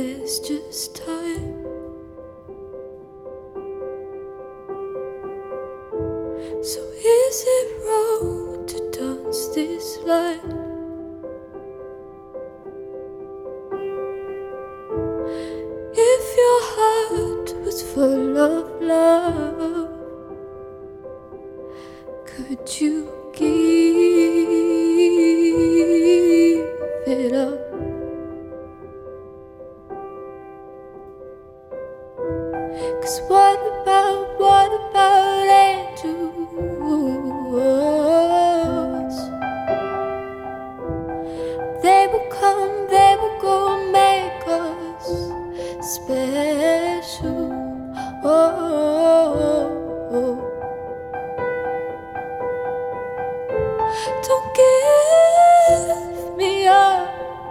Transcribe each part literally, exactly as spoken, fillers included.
there's just time. So is it wrong to dance this line? If your heart was full of love, could you give it up? 'Cause what about, what about angels? They will come, they will go, make us special. Oh, oh, oh. Don't give me up.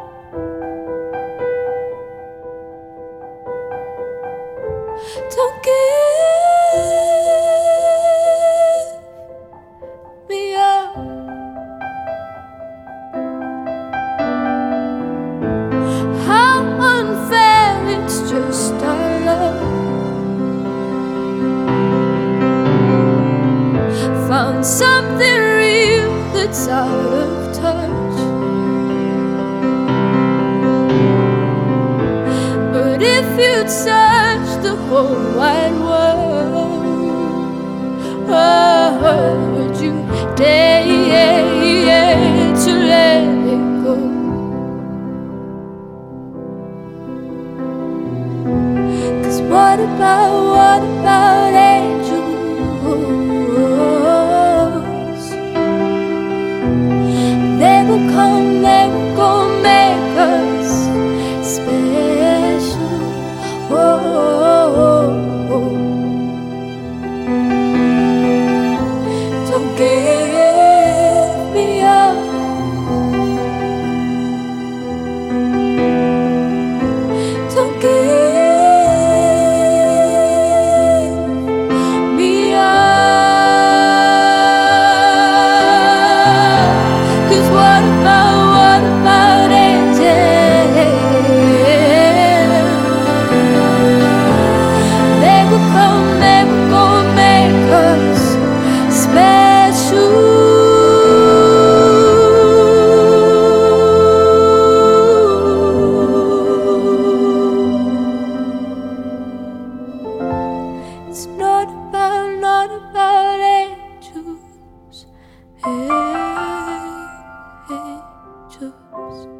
Don't give me up. How unfair, it's just our love. Found something real that's out of touch. But if you'd search the whole wide world, oh, would you dare to let it go? 'Cause what about, what about angels? They will come, they will go, make us special. Oh, oh, oh. Don't give me up. Don't give me up. 'Cause what about, what about angels? They will come, they will go, make us special. It's not about, not about angels, angels.